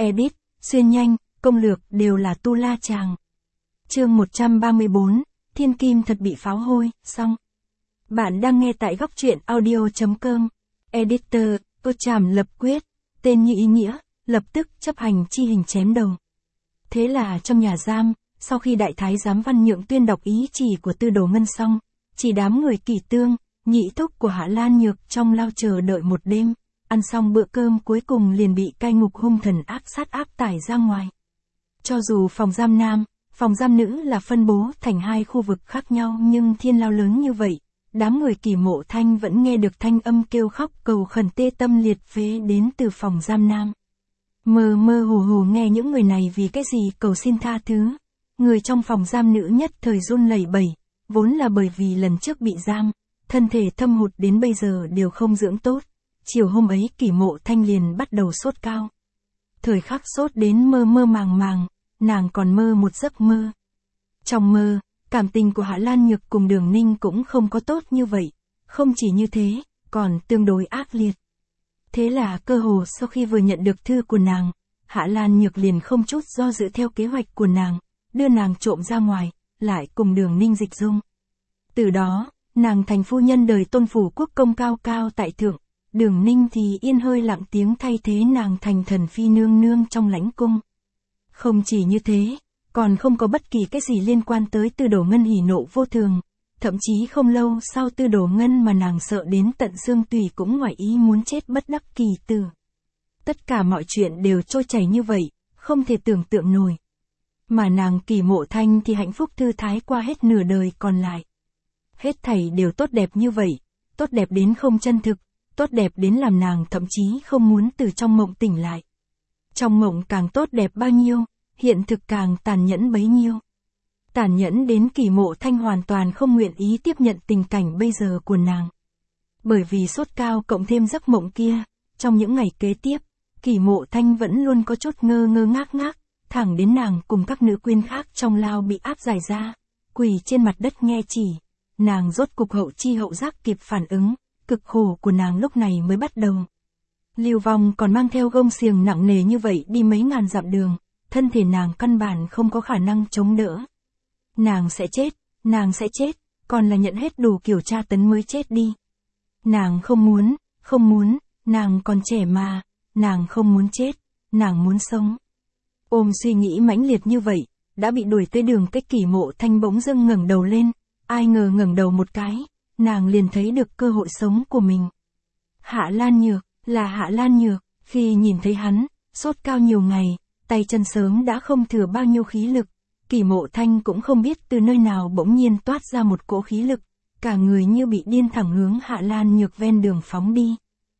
edit, xuyên nhanh, công lược đều là tu la chàng. Chương 134, Thiên Kim thật bị pháo hôi, xong. Bạn đang nghe tại góc truyện audio.com. Editor, Tô Trảm lập quyết, tên như ý nghĩa, lập tức chấp hành chi hình chém đầu. Thế là trong nhà giam, sau khi đại thái giám Văn Nhượng tuyên đọc ý chỉ của Tư Đồ Ngân xong, chỉ đám người Kỳ Tương, nhị thúc của Hạ Lan Nhược trong lao chờ đợi một đêm, ăn xong bữa cơm cuối cùng liền bị cai ngục hung thần áp sát áp tải ra ngoài. Cho dù phòng giam nam, phòng giam nữ là phân bố thành hai khu vực khác nhau nhưng thiên lao lớn như vậy, đám người Kỳ Mộ Thanh vẫn nghe được thanh âm kêu khóc cầu khẩn tê tâm liệt phế đến từ phòng giam nam. Mơ mơ hồ hồ nghe những người này vì cái gì cầu xin tha thứ. Người trong phòng giam nữ nhất thời run lẩy bẩy, vốn là bởi vì lần trước bị giam, thân thể thâm hụt đến bây giờ đều không dưỡng tốt. Chiều hôm ấy Kỳ Mộ Thanh liền bắt đầu sốt cao. Thời khắc sốt đến mơ mơ màng màng, nàng còn mơ một giấc mơ. Trong mơ, cảm tình của Hạ Lan Nhược cùng Đường Ninh cũng không có tốt như vậy, không chỉ như thế, còn tương đối ác liệt. Thế là cơ hồ sau khi vừa nhận được thư của nàng, Hạ Lan Nhược liền không chút do dự theo kế hoạch của nàng, đưa nàng trộm ra ngoài, lại cùng Đường Ninh dịch dung. Từ đó, nàng thành phu nhân đời Tôn Phủ Quốc công cao cao tại thượng, Đường Ninh thì yên hơi lặng tiếng thay thế nàng thành thần phi nương nương trong lãnh cung. Không chỉ như thế, còn không có bất kỳ cái gì liên quan tới Tư Đồ Ngân hỉ nộ vô thường, thậm chí không lâu sau Tư Đồ Ngân mà nàng sợ đến tận xương tủy cũng ngoài ý muốn chết bất đắc kỳ tử. Tất cả mọi chuyện đều trôi chảy như vậy, không thể tưởng tượng nổi. Mà nàng Kỳ Mộ Thanh thì hạnh phúc thư thái qua hết nửa đời còn lại. Hết thảy đều tốt đẹp như vậy, tốt đẹp đến không chân thực, tốt đẹp đến làm nàng thậm chí không muốn từ trong mộng tỉnh lại. Trong mộng càng tốt đẹp bao nhiêu, hiện thực càng tàn nhẫn bấy nhiêu. Tàn nhẫn đến Kỳ Mộ Thanh hoàn toàn không nguyện ý tiếp nhận tình cảnh bây giờ của nàng. Bởi vì sốt cao cộng thêm giấc mộng kia, trong những ngày kế tiếp, Kỳ Mộ Thanh vẫn luôn có chút ngơ ngơ ngác ngác, thẳng đến nàng cùng các nữ quyến khác trong lao bị áp giải ra, quỳ trên mặt đất nghe chỉ, nàng rốt cục hậu chi hậu giác kịp phản ứng, cực khổ của nàng lúc này mới bắt đầu. Lưu Vong còn mang theo gông xiềng nặng nề như vậy đi mấy ngàn dặm đường, thân thể nàng căn bản không có khả năng chống đỡ. Nàng sẽ chết, còn là nhận hết đủ kiểu tra tấn mới chết đi. Nàng không muốn, nàng còn trẻ mà, nàng không muốn chết, nàng muốn sống. Ôm suy nghĩ mãnh liệt như vậy, đã bị đuổi tới đường cách Kỳ Mộ Thanh bỗng dưng ngẩng đầu lên, ai ngờ ngẩng đầu một cái, nàng liền thấy được cơ hội sống của mình. Hạ Lan Nhược, là Hạ Lan Nhược, khi nhìn thấy hắn, sốt cao nhiều ngày, tay chân sớm đã không thừa bao nhiêu khí lực, Kỳ Mộ Thanh cũng không biết từ nơi nào bỗng nhiên toát ra một cỗ khí lực, cả người như bị điên thẳng hướng Hạ Lan Nhược ven đường phóng đi.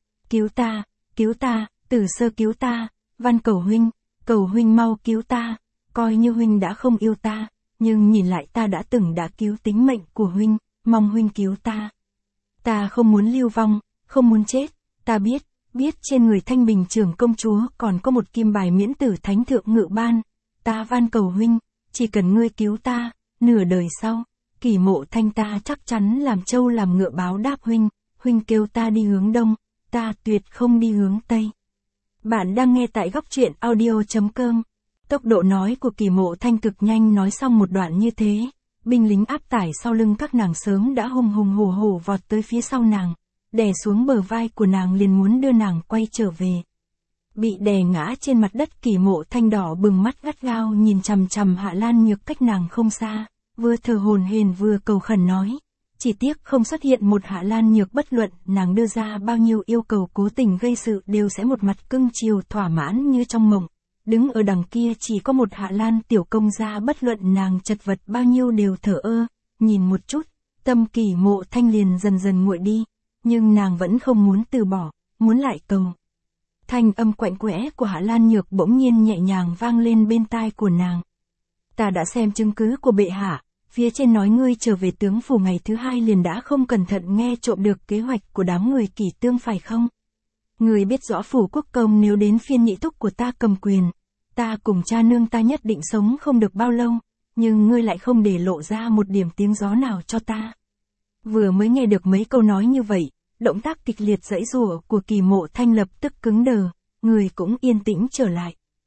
Cứu ta, Tử Sơ cứu ta, van cầu huynh mau cứu ta, coi như huynh đã không yêu ta, nhưng nhìn lại ta đã cứu tính mệnh của huynh, mong huynh cứu ta. Ta không muốn lưu vong, không muốn chết, ta biết trên người Thanh Bình trưởng công chúa còn có một kim bài miễn tử thánh thượng ngự ban, ta van cầu huynh, chỉ cần ngươi cứu ta, nửa đời sau, Kỳ Mộ Thanh ta chắc chắn làm trâu làm ngựa báo đáp huynh kêu ta đi hướng đông, ta tuyệt không đi hướng tây. Bạn đang nghe tại góc truyện audio.com. Tốc độ nói của Kỳ Mộ Thanh cực nhanh, nói xong một đoạn như thế, binh lính áp tải sau lưng các nàng sớm đã hùng hùng hổ hổ vọt tới phía sau nàng, đè xuống bờ vai của nàng liền muốn đưa nàng quay trở về. Bị đè ngã trên mặt đất Kỳ Mộ Thanh đỏ bừng mắt gắt gao nhìn chằm chằm Hạ Lan Nhược cách nàng không xa, vừa thở hổn hển vừa cầu khẩn nói. Chỉ tiếc không xuất hiện một Hạ Lan Nhược, bất luận nàng đưa ra bao nhiêu yêu cầu cố tình gây sự đều sẽ một mặt cưng chiều thỏa mãn như trong mộng. Đứng ở đằng kia chỉ có một Hạ Lan tiểu công gia, bất luận nàng chật vật bao nhiêu đều thờ ơ, nhìn một chút, tâm Kỳ Mộ Thanh liền dần dần nguội đi, nhưng nàng vẫn không muốn từ bỏ, muốn lại cầu. Thanh âm quạnh quẽ của Hạ Lan Nhược bỗng nhiên nhẹ nhàng vang lên bên tai của nàng. Ta đã xem chứng cứ của bệ hạ, phía trên nói ngươi trở về tướng phủ ngày thứ hai liền đã không cẩn thận nghe trộm được kế hoạch của đám người Kỳ Tương phải không? Ngươi biết rõ phủ quốc công nếu đến phiên nhị thúc của ta cầm quyền, ta cùng cha nương ta nhất định sống không được bao lâu, nhưng ngươi lại không để lộ ra một điểm tiếng gió nào cho ta. Vừa mới nghe được mấy câu nói như vậy, động tác kịch liệt giãy giụa của Kỳ Mộ Thanh lập tức cứng đờ, người cũng yên tĩnh trở lại.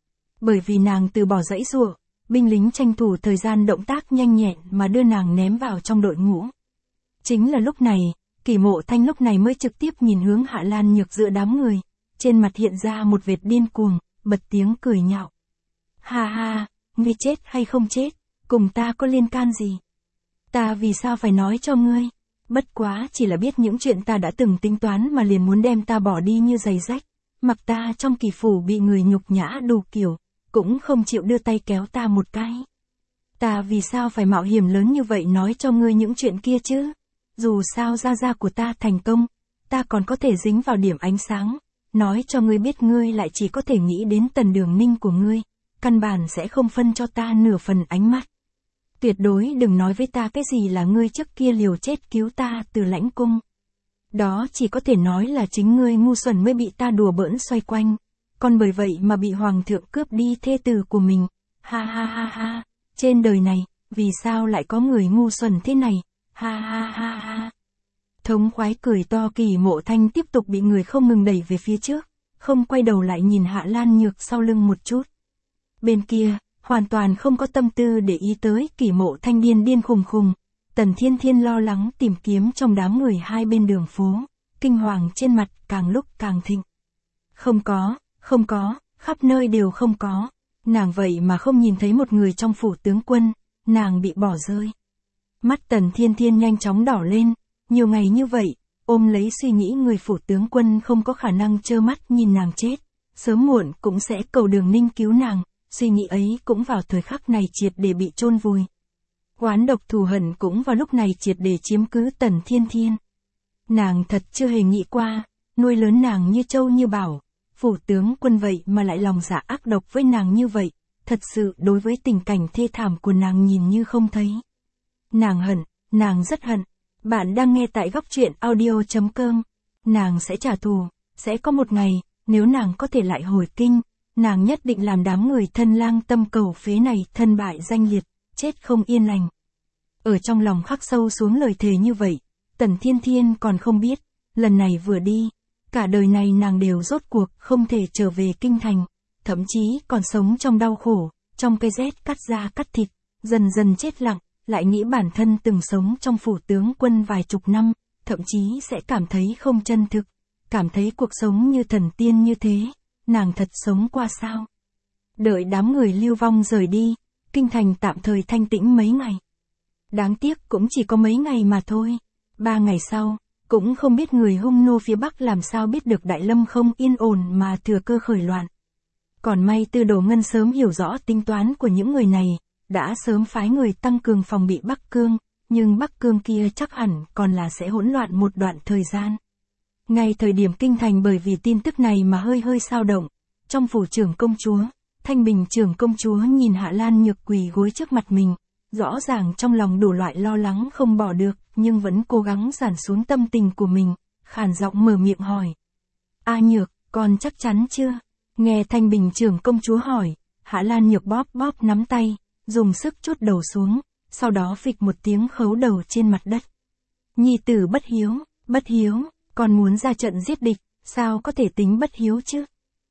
Bởi vì nàng từ bỏ giãy giụa, binh lính tranh thủ thời gian động tác nhanh nhẹn mà đưa nàng ném vào trong đội ngũ. Chính là lúc này, Kỷ Mộ Thanh lúc này mới trực tiếp nhìn hướng Hạ Lan Nhược giữa đám người, trên mặt hiện ra một vệt điên cuồng, bật tiếng cười nhạo. Ha ha, ngươi chết hay không chết, cùng ta có liên can gì? Ta vì sao phải nói cho ngươi? Bất quá chỉ là biết những chuyện ta đã từng tính toán mà liền muốn đem ta bỏ đi như giày rách, mặc ta trong kỳ phủ bị người nhục nhã đủ kiểu, cũng không chịu đưa tay kéo ta một cái. Ta vì sao phải mạo hiểm lớn như vậy nói cho ngươi những chuyện kia chứ? Dù sao gia gia của ta thành công, ta còn có thể dính vào điểm ánh sáng, nói cho ngươi biết ngươi lại chỉ có thể nghĩ đến Tần Đường Ninh của ngươi, căn bản sẽ không phân cho ta nửa phần ánh mắt. Tuyệt đối đừng nói với ta cái gì là ngươi trước kia liều chết cứu ta từ lãnh cung. Đó chỉ có thể nói là chính ngươi ngu xuẩn mới bị ta đùa bỡn xoay quanh, còn bởi vậy mà bị hoàng thượng cướp đi thê tử của mình. Ha ha ha ha, trên đời này, vì sao lại có người ngu xuẩn thế này? Ha ha ha ha. Thống khoái cười to. Kỷ Mộ Thanh tiếp tục bị người không ngừng đẩy về phía trước, không quay đầu lại nhìn Hạ Lan Nhược sau lưng một chút. Bên kia, hoàn toàn không có tâm tư để ý tới Kỷ Mộ Thanh điên điên khùng khùng. Tần Thiên Thiên lo lắng tìm kiếm trong đám người hai bên đường phố, kinh hoàng trên mặt càng lúc càng thịnh. Không có, khắp nơi đều không có. Nàng vậy mà không nhìn thấy một người trong phủ tướng quân, nàng bị bỏ rơi. Mắt Tần Thiên Thiên nhanh chóng đỏ lên, nhiều ngày như vậy, ôm lấy suy nghĩ người phủ tướng quân không có khả năng trơ mắt nhìn nàng chết, sớm muộn cũng sẽ cầu Đường Ninh cứu nàng, suy nghĩ ấy cũng vào thời khắc này triệt để bị chôn vùi. Oán độc thù hận cũng vào lúc này triệt để chiếm cứ Tần Thiên Thiên. Nàng thật chưa hề nghĩ qua, nuôi lớn nàng như trâu như bảo, phủ tướng quân vậy mà lại lòng dạ ác độc với nàng như vậy, thật sự đối với tình cảnh thê thảm của nàng nhìn như không thấy. Nàng hận, nàng rất hận. Bạn đang nghe tại góc truyện audio.com. Nàng sẽ trả thù, sẽ có một ngày, nếu nàng có thể lại hồi kinh, nàng nhất định làm đám người thân lang tâm cầu phế này thân bại danh liệt, chết không yên lành. Ở trong lòng khắc sâu xuống lời thề như vậy, Tần Thiên Thiên còn không biết, lần này vừa đi, cả đời này nàng đều rốt cuộc không thể trở về kinh thành, thậm chí còn sống trong đau khổ, trong cái rét cắt da cắt thịt, dần dần chết lặng, lại nghĩ bản thân từng sống trong phủ tướng quân vài chục năm, thậm chí sẽ cảm thấy không chân thực, cảm thấy cuộc sống như thần tiên như thế, nàng thật sống qua sao? Đợi đám người lưu vong rời đi, kinh thành tạm thời thanh tĩnh mấy ngày. Đáng tiếc cũng chỉ có mấy ngày mà thôi. 3 ngày sau, cũng không biết người hung nô phía Bắc làm sao biết được Đại Lâm không yên ổn mà thừa cơ khởi loạn. Còn may Tư Đồ Ngân sớm hiểu rõ tính toán của những người này, đã sớm phái người tăng cường phòng bị Bắc Cương, nhưng Bắc Cương kia chắc hẳn còn là sẽ hỗn loạn một đoạn thời gian. Ngay thời điểm kinh thành bởi vì tin tức này mà hơi xao động, trong phủ trưởng công chúa, Thanh Bình trưởng công chúa nhìn Hạ Lan Nhược quỳ gối trước mặt mình, rõ ràng trong lòng đủ loại lo lắng không bỏ được, nhưng vẫn cố gắng giảm xuống tâm tình của mình, khàn giọng mở miệng hỏi. A Nhược, con chắc chắn chưa? Nghe Thanh Bình trưởng công chúa hỏi, Hạ Lan Nhược bóp nắm tay, dùng sức trút đầu xuống, sau đó phịch một tiếng khấu đầu trên mặt đất. Nhi tử bất hiếu, con muốn ra trận giết địch, sao có thể tính bất hiếu chứ?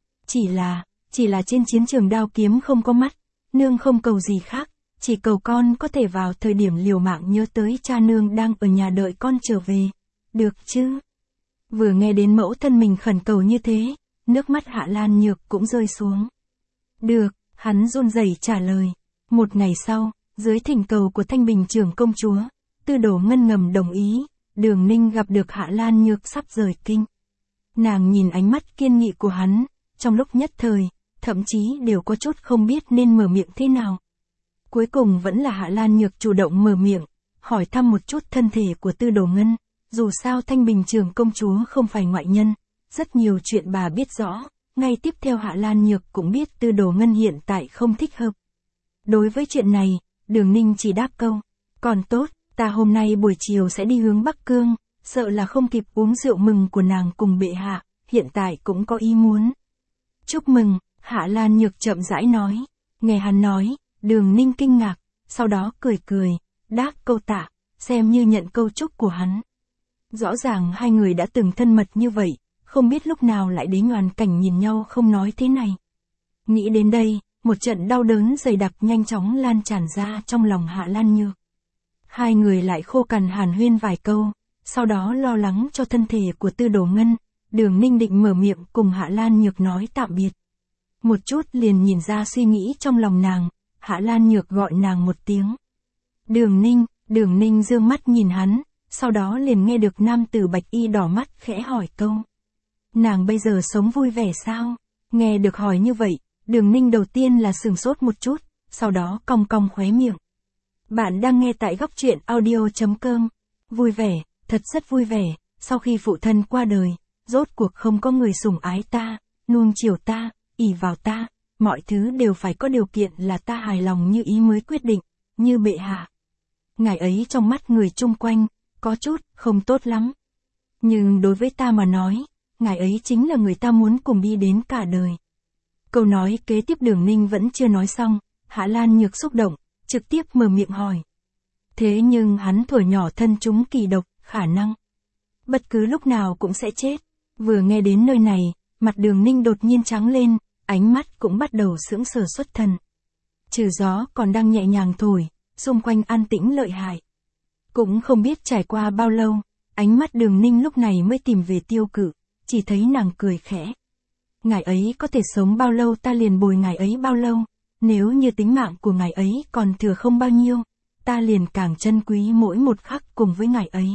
Chỉ là trên chiến trường đao kiếm không có mắt, nương không cầu gì khác, chỉ cầu con có thể vào thời điểm liều mạng nhớ tới cha nương đang ở nhà đợi con trở về, được chứ? Vừa nghe đến mẫu thân mình khẩn cầu như thế, nước mắt Hạ Lan Nhược cũng rơi xuống. Được, hắn run rẩy trả lời. Một ngày sau, dưới thỉnh cầu của Thanh Bình trưởng công chúa, Tư Đồ Ngân ngầm đồng ý, Đường Ninh gặp được Hạ Lan Nhược sắp rời kinh. Nàng nhìn ánh mắt kiên nghị của hắn, trong lúc nhất thời, thậm chí đều có chút không biết nên mở miệng thế nào. Cuối cùng vẫn là Hạ Lan Nhược chủ động mở miệng, hỏi thăm một chút thân thể của Tư Đồ Ngân, dù sao Thanh Bình trưởng công chúa không phải ngoại nhân, rất nhiều chuyện bà biết rõ, ngay tiếp theo Hạ Lan Nhược cũng biết Tư Đồ Ngân hiện tại không thích hợp. Đối với chuyện này, Đường Ninh chỉ đáp câu, còn tốt, ta hôm nay buổi chiều sẽ đi hướng Bắc Cương, sợ là không kịp uống rượu mừng của nàng cùng bệ hạ, hiện tại cũng có ý muốn. Chúc mừng, Hạ Lan Nhược chậm rãi nói, nghe hắn nói, Đường Ninh kinh ngạc, sau đó cười, đáp câu tạ, xem như nhận câu chúc của hắn. Rõ ràng hai người đã từng thân mật như vậy, không biết lúc nào lại đến hoàn cảnh nhìn nhau không nói thế này. Nghĩ đến đây, một trận đau đớn dày đặc nhanh chóng lan tràn ra trong lòng Hạ Lan Nhược. Hai người lại khô cằn hàn huyên vài câu, sau đó lo lắng cho thân thể của Tư Đồ Ngân, Đường Ninh định mở miệng cùng Hạ Lan Nhược nói tạm biệt. Một chút liền nhìn ra suy nghĩ trong lòng nàng, Hạ Lan Nhược gọi nàng một tiếng. Đường Ninh dương mắt nhìn hắn, sau đó liền nghe được nam tử bạch y đỏ mắt khẽ hỏi câu. Nàng bây giờ sống vui vẻ sao? Nghe được hỏi như vậy, Đường Ninh đầu tiên là sửng sốt một chút, sau đó cong cong khóe miệng. Bạn đang nghe tại góc truyện audio.com. Vui vẻ, thật rất vui vẻ, sau khi phụ thân qua đời, rốt cuộc không có người sủng ái ta, nuông chiều ta, ỷ vào ta, mọi thứ đều phải có điều kiện là ta hài lòng như ý mới quyết định, như bệ hạ. Ngài ấy trong mắt người chung quanh, có chút, không tốt lắm. Nhưng đối với ta mà nói, ngài ấy chính là người ta muốn cùng đi đến cả đời. Câu nói kế tiếp Đường Ninh vẫn chưa nói xong, Hạ Lan Nhược xúc động, trực tiếp mở miệng hỏi. Thế nhưng hắn thuở nhỏ thân chúng kỳ độc, khả năng bất cứ lúc nào cũng sẽ chết. Vừa nghe đến nơi này, mặt Đường Ninh đột nhiên trắng lên, ánh mắt cũng bắt đầu sững sờ xuất thần. Trừ gió còn đang nhẹ nhàng thổi, xung quanh an tĩnh lợi hại. Cũng không biết trải qua bao lâu, ánh mắt Đường Ninh lúc này mới tìm về Tiêu Cự, chỉ thấy nàng cười khẽ. Ngài ấy có thể sống bao lâu ta liền bồi ngài ấy bao lâu, nếu như tính mạng của ngài ấy còn thừa không bao nhiêu, ta liền càng trân quý mỗi một khắc cùng với ngài ấy.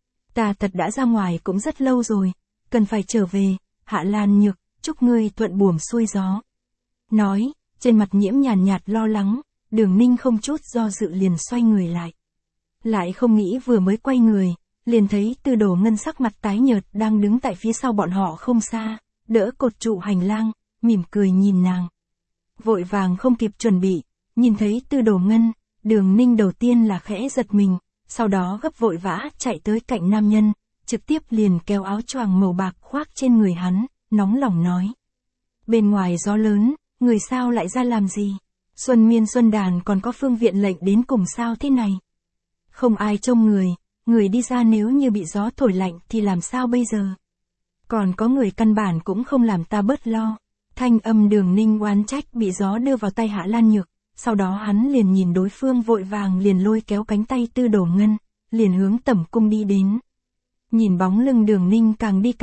Ta thật đã ra ngoài cũng rất lâu rồi, cần phải trở về, Hạ Lan Nhược, chúc ngươi thuận buồm xuôi gió. Nói, trên mặt nhiễm nhàn nhạt lo lắng, Đường Ninh không chút do dự liền xoay người lại. Lại không nghĩ vừa mới quay người, liền thấy Tư Đồ Ngân sắc mặt tái nhợt đang đứng tại phía sau bọn họ không xa, đỡ cột trụ hành lang, mỉm cười nhìn nàng. Vội vàng không kịp chuẩn bị, nhìn thấy Tư Đồ Ngân, Đường Ninh đầu tiên là khẽ giật mình, sau đó gấp vội vã chạy tới cạnh nam nhân, trực tiếp liền kéo áo choàng màu bạc khoác trên người hắn, nóng lòng nói. Bên ngoài gió lớn, người sao lại ra làm gì? Xuân miên xuân đàn còn có phương viện lệnh đến cùng sao thế này? Không ai trông người đi ra nếu như bị gió thổi lạnh thì làm sao bây giờ? Còn có người căn bản cũng không làm ta bớt lo. Thanh âm Đường Ninh oán trách bị gió đưa vào tay Hạ Lan Nhược, sau đó hắn liền nhìn đối phương vội vàng liền lôi kéo cánh tay Tư Đồ Ngân, liền hướng tẩm cung đi đến. Nhìn bóng lưng Đường Ninh càng đi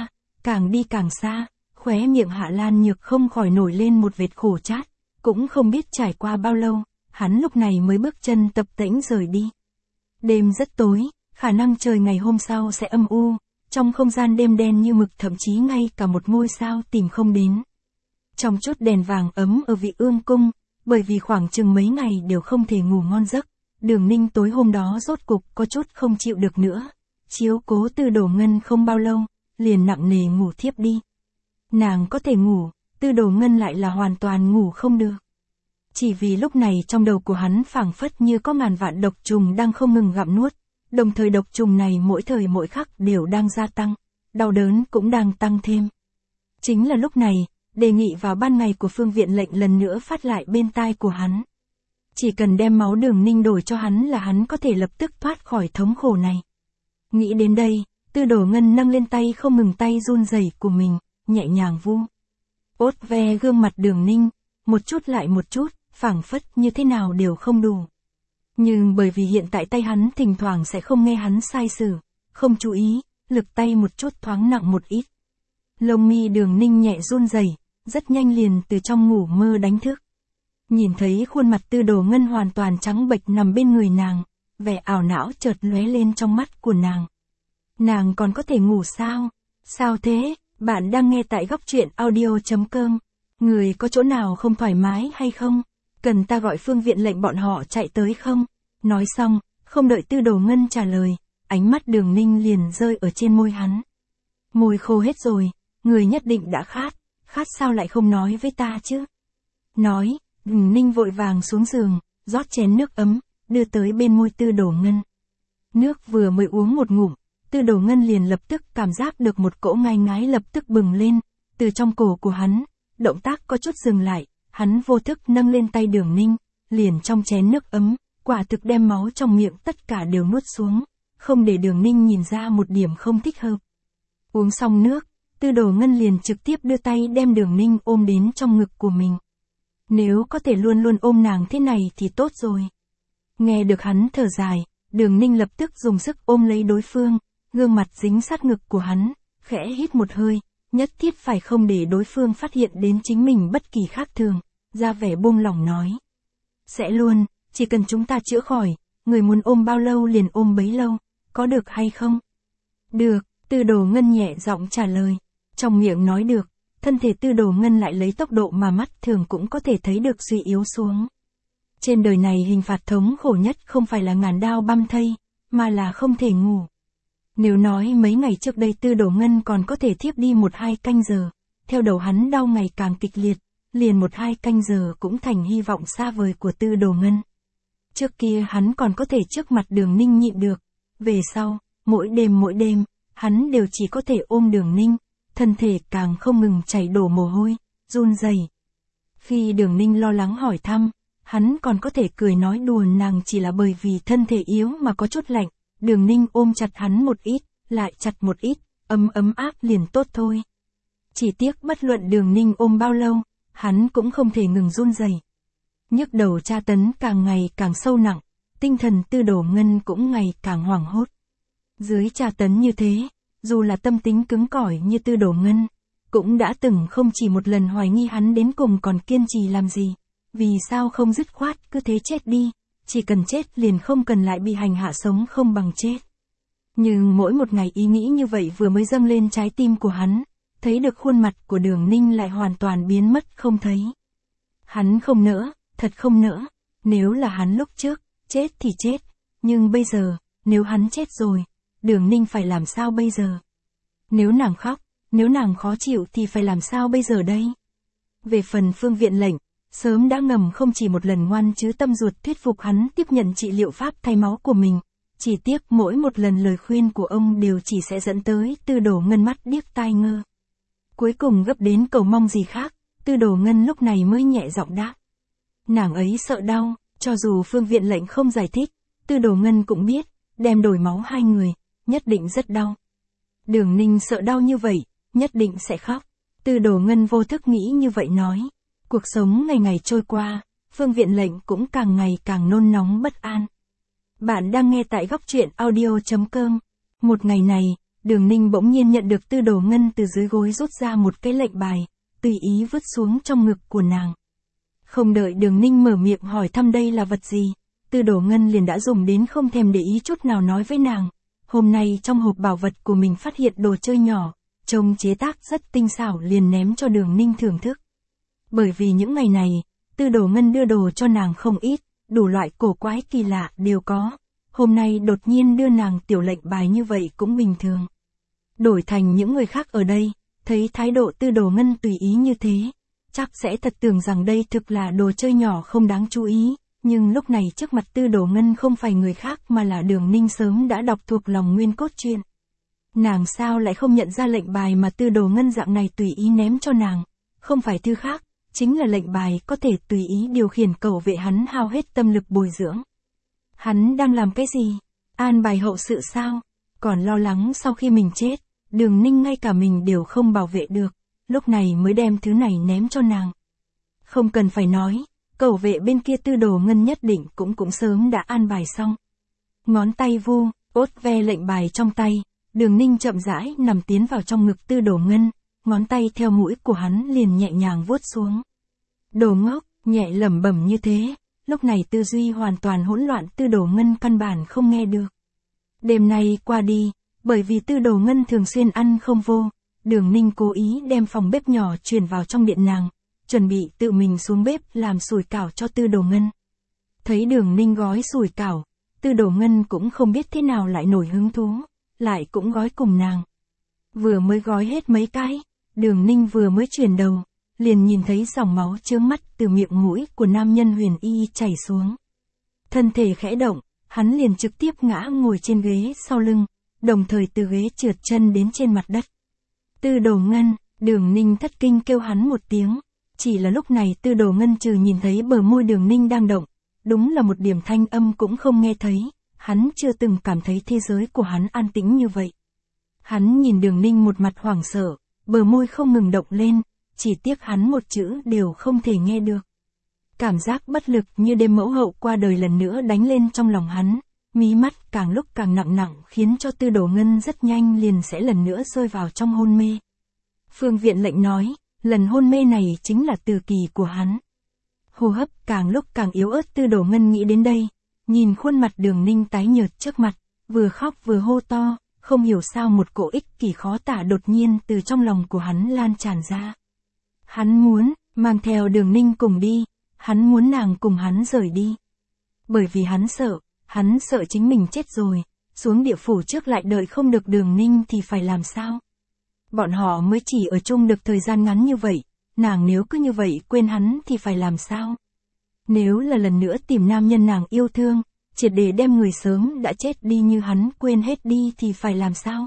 càng xa, khóe miệng Hạ Lan Nhược không khỏi nổi lên một vệt khổ chát, cũng không biết trải qua bao lâu, hắn lúc này mới bước chân tập tễnh rời đi. Đêm rất tối, khả năng trời ngày hôm sau sẽ âm u, trong không gian đêm đen như mực thậm chí ngay cả một ngôi sao tìm không đến. Trong chút đèn vàng ấm ở vị ương cung, bởi vì khoảng chừng mấy ngày đều không thể ngủ ngon giấc, Đường Ninh tối hôm đó rốt cục có chút không chịu được nữa. Chiếu cố Tư Đồ Ngân không bao lâu, liền nặng nề ngủ thiếp đi. Nàng có thể ngủ, Tư Đồ Ngân lại là hoàn toàn ngủ không được. Chỉ vì lúc này trong đầu của hắn phảng phất như có ngàn vạn độc trùng đang không ngừng gặm nuốt, đồng thời độc trùng này mỗi thời mỗi khắc đều đang gia tăng, đau đớn cũng đang tăng thêm. Chính là lúc này, đề nghị vào ban ngày của phương viện lệnh lần nữa phát lại bên tai của hắn. Chỉ cần đem máu Đường Ninh đổi cho hắn là hắn có thể lập tức thoát khỏi thống khổ này. Nghĩ đến đây, Tư Đồ Ngân nâng lên tay không ngừng tay run rẩy của mình, nhẹ nhàng vu ốt ve gương mặt Đường Ninh, một chút lại một chút, phảng phất như thế nào đều không đủ. Nhưng bởi vì hiện tại tay hắn thỉnh thoảng sẽ không nghe hắn sai sử, không chú ý, lực tay một chút thoáng nặng một ít. Lông mi Đường Ninh nhẹ run rẩy, rất nhanh liền từ trong ngủ mơ đánh thức. Nhìn thấy khuôn mặt Tư Đồ Ngân hoàn toàn trắng bệch nằm bên người nàng, vẻ ảo não chợt lóe lên trong mắt của nàng. Nàng còn có thể ngủ sao? Sao thế? Bạn đang nghe tại góc truyện audio.com. Người có chỗ nào không thoải mái hay không? Cần ta gọi phương viện lệnh bọn họ chạy tới không? Nói xong, không đợi Tư Đồ Ngân trả lời, ánh mắt Đường Ninh liền rơi ở trên môi hắn. Môi khô hết rồi, người nhất định đã khát sao lại không nói với ta chứ? Nói, Đường Ninh vội vàng xuống giường, rót chén nước ấm, đưa tới bên môi Tư Đồ Ngân. Nước vừa mới uống một ngụm, Tư Đồ Ngân liền lập tức cảm giác được một cỗ ngai ngái lập tức bừng lên, từ trong cổ của hắn, động tác có chút dừng lại, hắn vô thức nâng lên tay Đường Ninh, liền trong chén nước ấm, quả thực đem máu trong miệng tất cả đều nuốt xuống, không để Đường Ninh nhìn ra một điểm không thích hợp. Uống xong nước, Tư Đồ Ngân liền trực tiếp đưa tay đem Đường Ninh ôm đến trong ngực của mình. Nếu có thể luôn luôn ôm nàng thế này thì tốt rồi. Nghe được hắn thở dài, Đường Ninh lập tức dùng sức ôm lấy đối phương, gương mặt dính sát ngực của hắn, khẽ hít một hơi, nhất thiết phải không để đối phương phát hiện đến chính mình bất kỳ khác thường, ra vẻ buông lỏng nói. Sẽ luôn, chỉ cần chúng ta chữa khỏi, người muốn ôm bao lâu liền ôm bấy lâu, có được hay không? Được, Tư Đồ Ngân nhẹ giọng trả lời. Trong miệng nói được, thân thể Tư Đồ Ngân lại lấy tốc độ mà mắt thường cũng có thể thấy được suy yếu xuống. Trên đời này hình phạt thống khổ nhất không phải là ngàn đao băm thây, mà là không thể ngủ. Nếu nói mấy ngày trước đây Tư Đồ Ngân còn có thể thiếp đi 1-2 canh giờ, theo đầu hắn đau ngày càng kịch liệt, liền 1-2 canh giờ cũng thành hy vọng xa vời của Tư Đồ Ngân. Trước kia hắn còn có thể trước mặt Đường Ninh nhịn được, về sau, mỗi đêm, hắn đều chỉ có thể ôm Đường Ninh, thân thể càng không ngừng chảy đổ mồ hôi, run rẩy. Khi Đường Ninh lo lắng hỏi thăm, hắn còn có thể cười nói đùa nàng chỉ là bởi vì thân thể yếu mà có chút lạnh, Đường Ninh ôm chặt hắn một ít, lại chặt một ít, ấm áp liền tốt thôi. Chỉ tiếc bất luận Đường Ninh ôm bao lâu, hắn cũng không thể ngừng run rẩy. Nhức đầu tra tấn càng ngày càng sâu nặng, tinh thần Tư Đồ Ngân cũng ngày càng hoảng hốt. Dưới tra tấn như thế, dù là tâm tính cứng cỏi như Tư Đồ Ngân, cũng đã từng không chỉ một lần hoài nghi hắn đến cùng còn kiên trì làm gì, vì sao không dứt khoát cứ thế chết đi, chỉ cần chết liền không cần lại bị hành hạ sống không bằng chết. Nhưng mỗi một ngày ý nghĩ như vậy vừa mới dâng lên trái tim của hắn, thấy được khuôn mặt của Đường Ninh lại hoàn toàn biến mất không thấy. Hắn không nỡ, thật không nỡ, nếu là hắn lúc trước, chết thì chết, nhưng bây giờ, nếu hắn chết rồi, Đường Ninh phải làm sao bây giờ? Nếu nàng khóc, nếu nàng khó chịu thì phải làm sao bây giờ đây? Về phần Phương Viện Lệnh, sớm đã ngầm không chỉ một lần ngoan chứ tâm ruột thuyết phục hắn tiếp nhận trị liệu pháp thay máu của mình, chỉ tiếc mỗi một lần lời khuyên của ông đều chỉ sẽ dẫn tới Tư Đồ Ngân mắt điếc tai ngơ. Cuối cùng gấp đến cầu mong gì khác, Tư Đồ Ngân lúc này mới nhẹ giọng đáp. Nàng ấy sợ đau, cho dù Phương Viện Lệnh không giải thích, Tư Đồ Ngân cũng biết, đem đổi máu hai người, nhất định rất đau. Đường Ninh sợ đau như vậy, nhất định sẽ khóc. Tư Đồ Ngân vô thức nghĩ như vậy nói. Cuộc sống ngày ngày trôi qua, Phương Viện Lệnh cũng càng ngày càng nôn nóng bất an. Bạn đang nghe tại góc truyện audio.com. Một ngày này, Đường Ninh bỗng nhiên nhận được Tư Đồ Ngân từ dưới gối rút ra một cái lệnh bài, tùy ý vứt xuống trong ngực của nàng. Không đợi Đường Ninh mở miệng hỏi thăm đây là vật gì, Tư Đồ Ngân liền đã dùng đến không thèm để ý chút nào nói với nàng. Hôm nay trong hộp bảo vật của mình phát hiện đồ chơi nhỏ, trông chế tác rất tinh xảo liền ném cho Đường Ninh thưởng thức. Bởi vì những ngày này, Tư Đồ Ngân đưa đồ cho nàng không ít, đủ loại cổ quái kỳ lạ đều có. Hôm nay đột nhiên đưa nàng tiểu lệnh bài như vậy cũng bình thường. Đổi thành những người khác ở đây, thấy thái độ Tư Đồ Ngân tùy ý như thế, chắc sẽ thật tưởng rằng đây thực là đồ chơi nhỏ không đáng chú ý. Nhưng lúc này trước mặt Tư Đồ Ngân không phải người khác mà là Đường Ninh sớm đã đọc thuộc lòng nguyên cốt truyện. Nàng sao lại không nhận ra lệnh bài mà Tư Đồ Ngân dạng này tùy ý ném cho nàng, không phải thư khác, chính là lệnh bài có thể tùy ý điều khiển cẩu vệ hắn hao hết tâm lực bồi dưỡng. Hắn đang làm cái gì? An bài hậu sự sao? Còn lo lắng sau khi mình chết, Đường Ninh ngay cả mình đều không bảo vệ được, lúc này mới đem thứ này ném cho nàng. Không cần phải nói, cẩu vệ bên kia Tư Đồ Ngân nhất định cũng sớm đã an bài xong. Ngón tay vu, ốt ve lệnh bài trong tay, Đường Ninh chậm rãi nằm tiến vào trong ngực Tư Đồ Ngân, ngón tay theo mũi của hắn liền nhẹ nhàng vuốt xuống. Đồ ngốc, nhẹ lẩm bẩm như thế, lúc này tư duy hoàn toàn hỗn loạn Tư Đồ Ngân căn bản không nghe được. Đêm nay qua đi, bởi vì Tư Đồ Ngân thường xuyên ăn không vô, Đường Ninh cố ý đem phòng bếp nhỏ chuyển vào trong điện nàng, chuẩn bị tự mình xuống bếp làm sủi cảo cho Tư Đồ Ngân. Thấy Đường Ninh gói sủi cảo, Tư Đồ Ngân cũng không biết thế nào lại nổi hứng thú, lại cũng gói cùng nàng. Vừa mới gói hết mấy cái, Đường Ninh vừa mới chuyển đầu, liền nhìn thấy dòng máu chướng mắt từ miệng mũi của nam nhân Huyền Y chảy xuống. Thân thể khẽ động, hắn liền trực tiếp ngã ngồi trên ghế sau lưng, đồng thời từ ghế trượt chân đến trên mặt đất. Tư Đồ Ngân, Đường Ninh thất kinh kêu hắn một tiếng, chỉ là lúc này Tư Đồ Ngân trừ nhìn thấy bờ môi Đường Ninh đang động, đúng là một điểm thanh âm cũng không nghe thấy, hắn chưa từng cảm thấy thế giới của hắn an tĩnh như vậy. Hắn nhìn Đường Ninh một mặt hoảng sợ, bờ môi không ngừng động lên, chỉ tiếc hắn một chữ đều không thể nghe được. Cảm giác bất lực như đêm mẫu hậu qua đời lần nữa đánh lên trong lòng hắn, mí mắt càng lúc càng nặng nặng khiến cho Tư Đồ Ngân rất nhanh liền sẽ lần nữa rơi vào trong hôn mê. Phương Viện Lệnh nói, lần hôn mê này chính là tử kỳ của hắn. Hô hấp càng lúc càng yếu ớt. Tư Đồ Ngân nghĩ đến đây, nhìn khuôn mặt Đường Ninh tái nhợt trước mặt, vừa khóc vừa hô to, không hiểu sao một cỗ ích kỷ khó tả đột nhiên từ trong lòng của hắn lan tràn ra. Hắn muốn mang theo Đường Ninh cùng đi, hắn muốn nàng cùng hắn rời đi. Bởi vì hắn sợ chính mình chết rồi, xuống địa phủ trước lại đợi không được Đường Ninh thì phải làm sao? Bọn họ mới chỉ ở chung được thời gian ngắn như vậy, nàng nếu cứ như vậy quên hắn thì phải làm sao? Nếu là lần nữa tìm nam nhân nàng yêu thương, triệt để đem người sớm đã chết đi như hắn quên hết đi thì phải làm sao?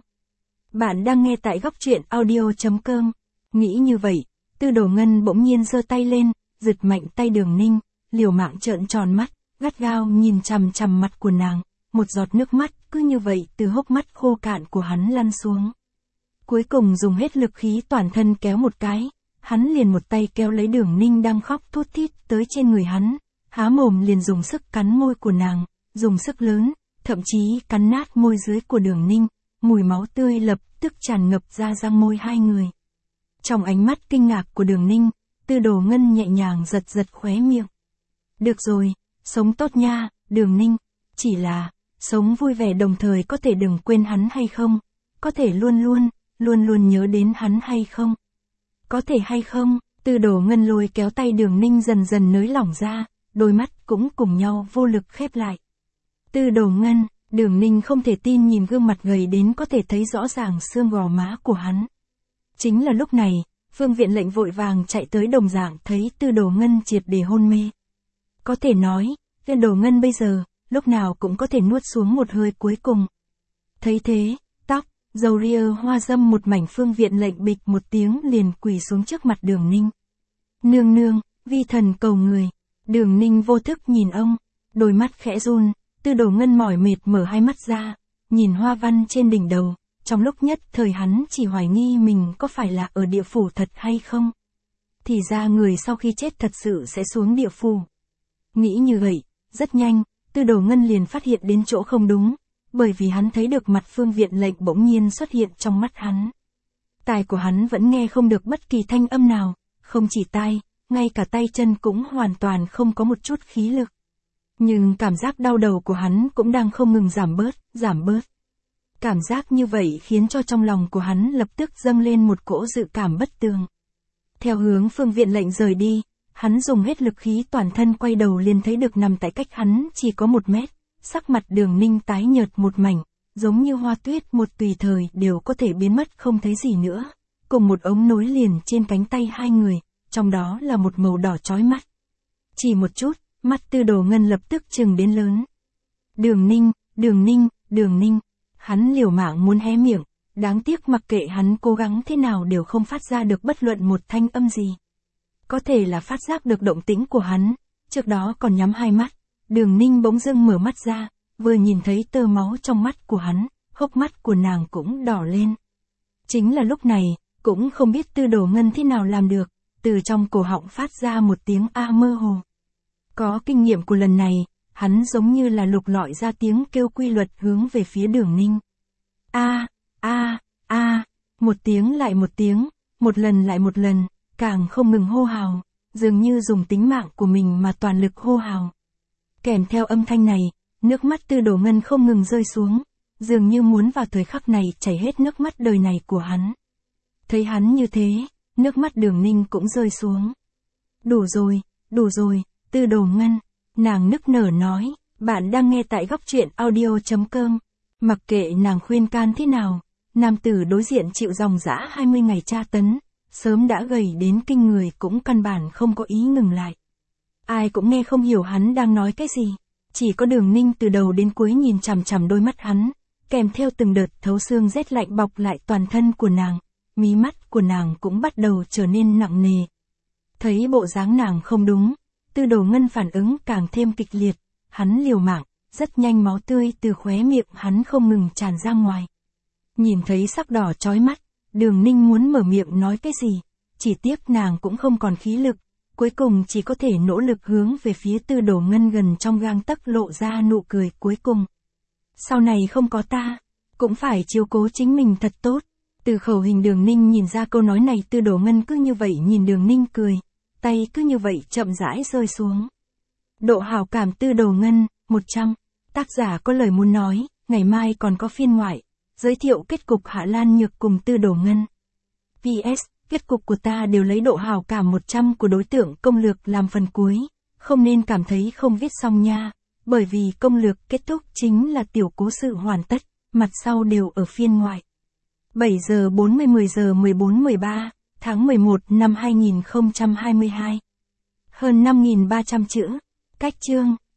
Bạn đang nghe tại góc truyện audio.com. Nghĩ như vậy, Tư Đồ Ngân bỗng nhiên giơ tay lên, giật mạnh tay Đường Ninh, liều mạng trợn tròn mắt, gắt gao nhìn chằm chằm mặt của nàng, một giọt nước mắt cứ như vậy từ hốc mắt khô cạn của hắn lăn xuống. Cuối cùng dùng hết lực khí toàn thân kéo một cái, hắn liền một tay kéo lấy Đường Ninh đang khóc thút thít tới trên người hắn, há mồm liền dùng sức cắn môi của nàng, dùng sức lớn, thậm chí cắn nát môi dưới của Đường Ninh, mùi máu tươi lập tức tràn ngập ra răng môi hai người. Trong ánh mắt kinh ngạc của Đường Ninh, Tư Đồ Ngân nhẹ nhàng giật giật khóe miệng. Được rồi, sống tốt nha, Đường Ninh, chỉ là, sống vui vẻ đồng thời có thể đừng quên hắn hay không, có thể luôn luôn nhớ đến hắn hay không, có thể hay không? Tư Đồ Ngân lôi kéo tay Đường Ninh dần dần nới lỏng ra, đôi mắt cũng cùng nhau vô lực khép lại. Tư Đồ Ngân, Đường Ninh không thể tin nhìn gương mặt gầy đến có thể thấy rõ ràng xương gò má của hắn. Chính là lúc này, Phương Viện Lệnh vội vàng chạy tới đồng dạng thấy Tư Đồ Ngân triệt để hôn mê. Có thể nói, Tư Đồ Ngân bây giờ, lúc nào cũng có thể nuốt xuống một hơi cuối cùng. Thấy thế, tóc, râu ria hoa râm một mảnh. Phương Viện Lệnh bịch một tiếng liền quỳ xuống trước mặt Đường Ninh. Nương nương, vi thần cầu người. Đường Ninh vô thức nhìn ông, đôi mắt khẽ run. Tư Đồ Ngân mỏi mệt mở hai mắt ra, nhìn hoa văn trên đỉnh đầu, trong lúc nhất thời hắn chỉ hoài nghi mình có phải là ở địa phủ thật hay không. Thì ra người sau khi chết thật sự sẽ xuống địa phủ. Nghĩ như vậy, rất nhanh, Tư Đồ Ngân liền phát hiện đến chỗ không đúng, bởi vì hắn thấy được mặt Phương Viện Lệnh bỗng nhiên xuất hiện trong mắt hắn. Tai của hắn vẫn nghe không được bất kỳ thanh âm nào, không chỉ tai, ngay cả tay chân cũng hoàn toàn không có một chút khí lực. Nhưng cảm giác đau đầu của hắn cũng đang không ngừng giảm bớt. Cảm giác như vậy khiến cho trong lòng của hắn lập tức dâng lên một cỗ dự cảm bất tường. Theo hướng Phương Viện Lệnh rời đi, hắn dùng hết lực khí toàn thân quay đầu liền thấy được nằm tại cách hắn chỉ có 1 mét, sắc mặt Đường Ninh tái nhợt một mảnh, giống như hoa tuyết một tùy thời đều có thể biến mất không thấy gì nữa, cùng một ống nối liền trên cánh tay hai người, trong đó là một màu đỏ chói mắt. Chỉ một chút, mắt Tư Đồ Ngân lập tức trừng đến lớn. Đường Ninh, hắn liều mạng muốn hé miệng, đáng tiếc mặc kệ hắn cố gắng thế nào đều không phát ra được bất luận một thanh âm gì. Có thể là phát giác được động tĩnh của hắn, trước đó còn nhắm hai mắt, Đường Ninh bỗng dưng mở mắt ra, vừa nhìn thấy tơ máu trong mắt của hắn, hốc mắt của nàng cũng đỏ lên. Chính là lúc này, cũng không biết Tư Đồ Ngân thế nào làm được, từ trong cổ họng phát ra một tiếng a mơ hồ. Có kinh nghiệm của lần này, hắn giống như là lục lọi ra tiếng kêu quy luật hướng về phía Đường Ninh. Một tiếng lại một tiếng, một lần lại một lần, càng không ngừng hô hào, dường như dùng tính mạng của mình mà toàn lực hô hào. Kèm theo âm thanh này, nước mắt Tư Đồ Ngân không ngừng rơi xuống, dường như muốn vào thời khắc này chảy hết nước mắt đời này của hắn. Thấy hắn như thế, nước mắt Đường Ninh cũng rơi xuống. Đủ rồi, Tư Đồ Ngân, nàng nức nở nói, bạn đang nghe tại góc truyện audio.com. Mặc kệ nàng khuyên can thế nào, nam tử đối diện chịu dòng dã 20 ngày tra tấn, sớm đã gầy đến kinh người cũng căn bản không có ý ngừng lại. Ai cũng nghe không hiểu hắn đang nói cái gì, chỉ có Đường Ninh từ đầu đến cuối nhìn chằm chằm đôi mắt hắn, kèm theo từng đợt thấu xương rét lạnh bọc lại toàn thân của nàng, mí mắt của nàng cũng bắt đầu trở nên nặng nề. Thấy bộ dáng nàng không đúng, Tư Đồ Ngân phản ứng càng thêm kịch liệt, hắn liều mạng, rất nhanh máu tươi từ khóe miệng hắn không ngừng tràn ra ngoài. Nhìn thấy sắc đỏ chói mắt, Đường Ninh muốn mở miệng nói cái gì, chỉ tiếc nàng cũng không còn khí lực, cuối cùng chỉ có thể nỗ lực hướng về phía Tư Đồ Ngân gần trong gang tấc lộ ra nụ cười cuối cùng. Sau này không có ta, cũng phải chiếu cố chính mình thật tốt. Từ khẩu hình Đường Ninh nhìn ra câu nói này Tư Đồ Ngân cứ như vậy nhìn Đường Ninh cười, tay cứ như vậy chậm rãi rơi xuống. Độ hảo cảm Tư Đồ Ngân, 100. Tác giả có lời muốn nói, ngày mai còn có phiên ngoại, giới thiệu kết cục Hạ Lan Nhược cùng Tư Đồ Ngân. PS, kết cục của ta đều lấy độ hảo cảm 100 của đối tượng công lược làm phần cuối, không nên cảm thấy không viết xong nha, bởi vì công lược kết thúc chính là tiểu cố sự hoàn tất, mặt sau đều ở phiên ngoại. 7 giờ 40 10 giờ 14-13, tháng 11 năm 2022. Hơn 5.300 chữ. Cách chương.